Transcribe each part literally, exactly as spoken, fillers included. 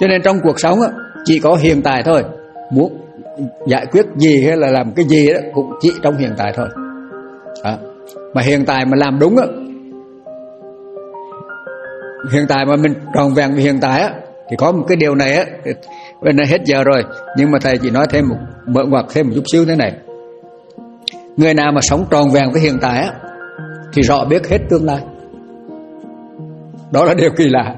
Cho nên trong cuộc sống á, chỉ có hiện tại thôi. Muốn giải quyết gì hay là làm cái gì đó cũng chỉ trong hiện tại thôi. Đó. Mà hiện tại mà làm đúng á, hiện tại mà mình tròn vẹn với hiện tại á, thì có một cái điều này á, bên này hết giờ rồi, nhưng mà thầy chỉ nói thêm một mở ngoặc thêm một chút xíu thế này. Người nào mà sống tròn vẹn với hiện tại á, thì rõ biết hết tương lai. Đó là điều kỳ lạ.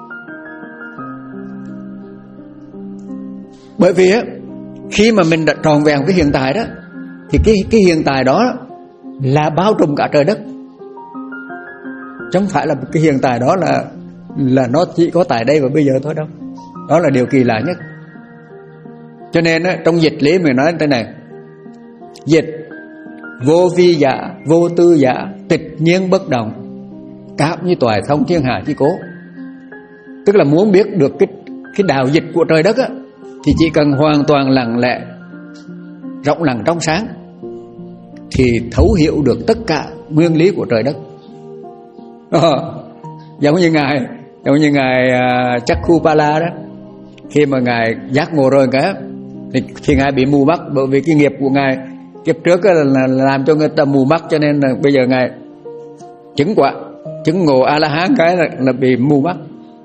Bởi vì á, khi mà mình đã tròn vẹn với hiện tại đó, thì cái cái hiện tại đó là bao trùm cả trời đất. Chứ không phải là cái hiện tại đó là là nó chỉ có tại đây và bây giờ thôi đâu. Đó là điều kỳ lạ nhất. Cho nên á, trong dịch lý mình nói thế này: dịch vô vi giả, vô tư giả, tịch nhiên bất động, cảm như toại thông thiên hạ chi cố. Tức là muốn biết được cái cái đạo dịch của trời đất á, thì chỉ cần hoàn toàn lặng lẽ, rộng lặng trong sáng, thì thấu hiểu được tất cả nguyên lý của trời đất. Ờ, giống như ngài, giống như ngài uh, Chakkupala đó, khi mà ngài giác ngộ rồi cái thì, thì ngài bị mù mắt, bởi vì cái nghiệp của ngài kiếp trước là, là làm cho người ta mù mắt, cho nên là bây giờ ngài chứng quả, chứng ngộ A La Hán cái là, là bị mù mắt.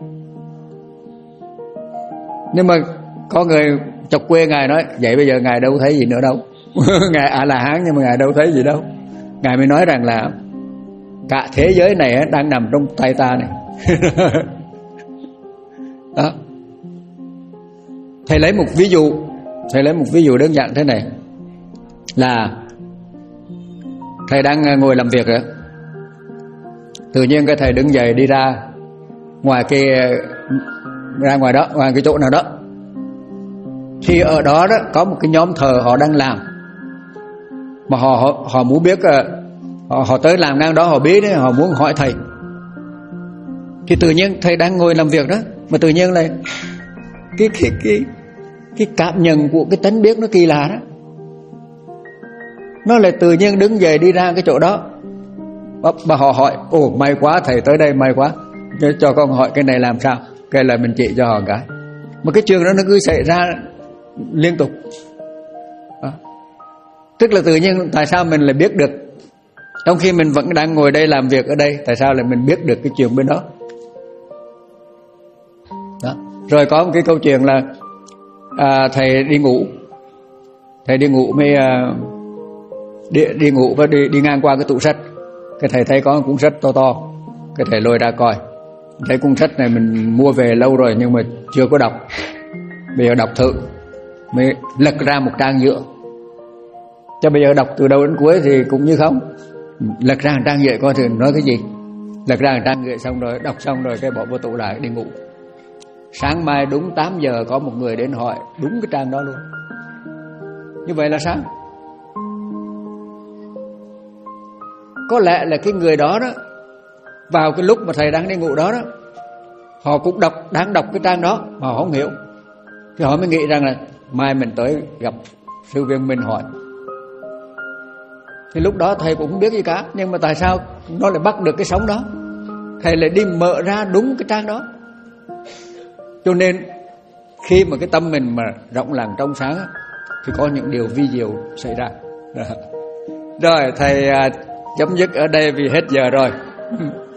Nhưng mà có người chọc quê ngài nói vậy bây giờ ngài đâu thấy gì nữa đâu. Ngài A La Hán nhưng mà ngài đâu thấy gì đâu. Ngài mới nói rằng là cả thế giới này đang nằm trong tay ta này. Đó. Thầy lấy một ví dụ, thầy lấy một ví dụ đơn giản thế này, là thầy đang ngồi làm việc rồi, tự nhiên cái thầy đứng dậy đi ra ngoài cái ra ngoài đó, ngoài cái chỗ nào đó, thì ở đó đó có một cái nhóm thờ họ đang làm, mà họ họ, họ muốn biết, họ, họ tới làm ngang đó họ biết đấy, họ muốn hỏi thầy. Thì tự nhiên thầy đang ngồi làm việc đó, mà tự nhiên là cái cái cái cái cảm nhận của cái tánh biết nó kỳ lạ đó, nó lại tự nhiên đứng dậy đi ra cái chỗ đó. Mà họ hỏi: ồ may quá thầy tới đây, may quá, cho, cho con hỏi cái này làm sao. Cái là mình chỉ cho họ cái. Mà cái chuyện đó nó cứ xảy ra liên tục. Đó. Tức là tự nhiên tại sao mình lại biết được, trong khi mình vẫn đang ngồi đây làm việc ở đây, tại sao lại mình biết được cái chuyện bên đó. Đó. Rồi có một cái câu chuyện là à, thầy đi ngủ, thầy đi ngủ mới à, đi, đi ngủ và đi, đi ngang qua cái tủ sách. Cái thầy thấy có một cuốn sách to to, cái thầy lôi ra coi. Thấy cuốn sách này mình mua về lâu rồi nhưng mà chưa có đọc, bây giờ đọc thử. Mới lật ra một trang giữa, cho bây giờ đọc từ đầu đến cuối thì cũng như không. Lật ra một trang giữa coi thử nói cái gì. Lật ra một trang giữa xong rồi, đọc xong rồi cái bỏ vô tủ lại đi ngủ. Sáng mai đúng tám giờ có một người đến hỏi đúng cái trang đó luôn. Như vậy là sao? Có lẽ là cái người đó đó, vào cái lúc mà thầy đang đi ngủ đó đó, họ cũng đọc, đang đọc cái trang đó mà họ không hiểu. Thì họ mới nghĩ rằng là mai mình tới gặp sư viên mình hỏi. Thì lúc đó thầy cũng không biết gì cả, nhưng mà tại sao nó lại bắt được cái sóng đó? Thầy lại đi mở ra đúng cái trang đó. Cho nên khi mà cái tâm mình mà rộng lặng trong sáng thì có những điều vi diệu xảy ra. Rồi thầy chấm dứt ở đây vì hết giờ rồi.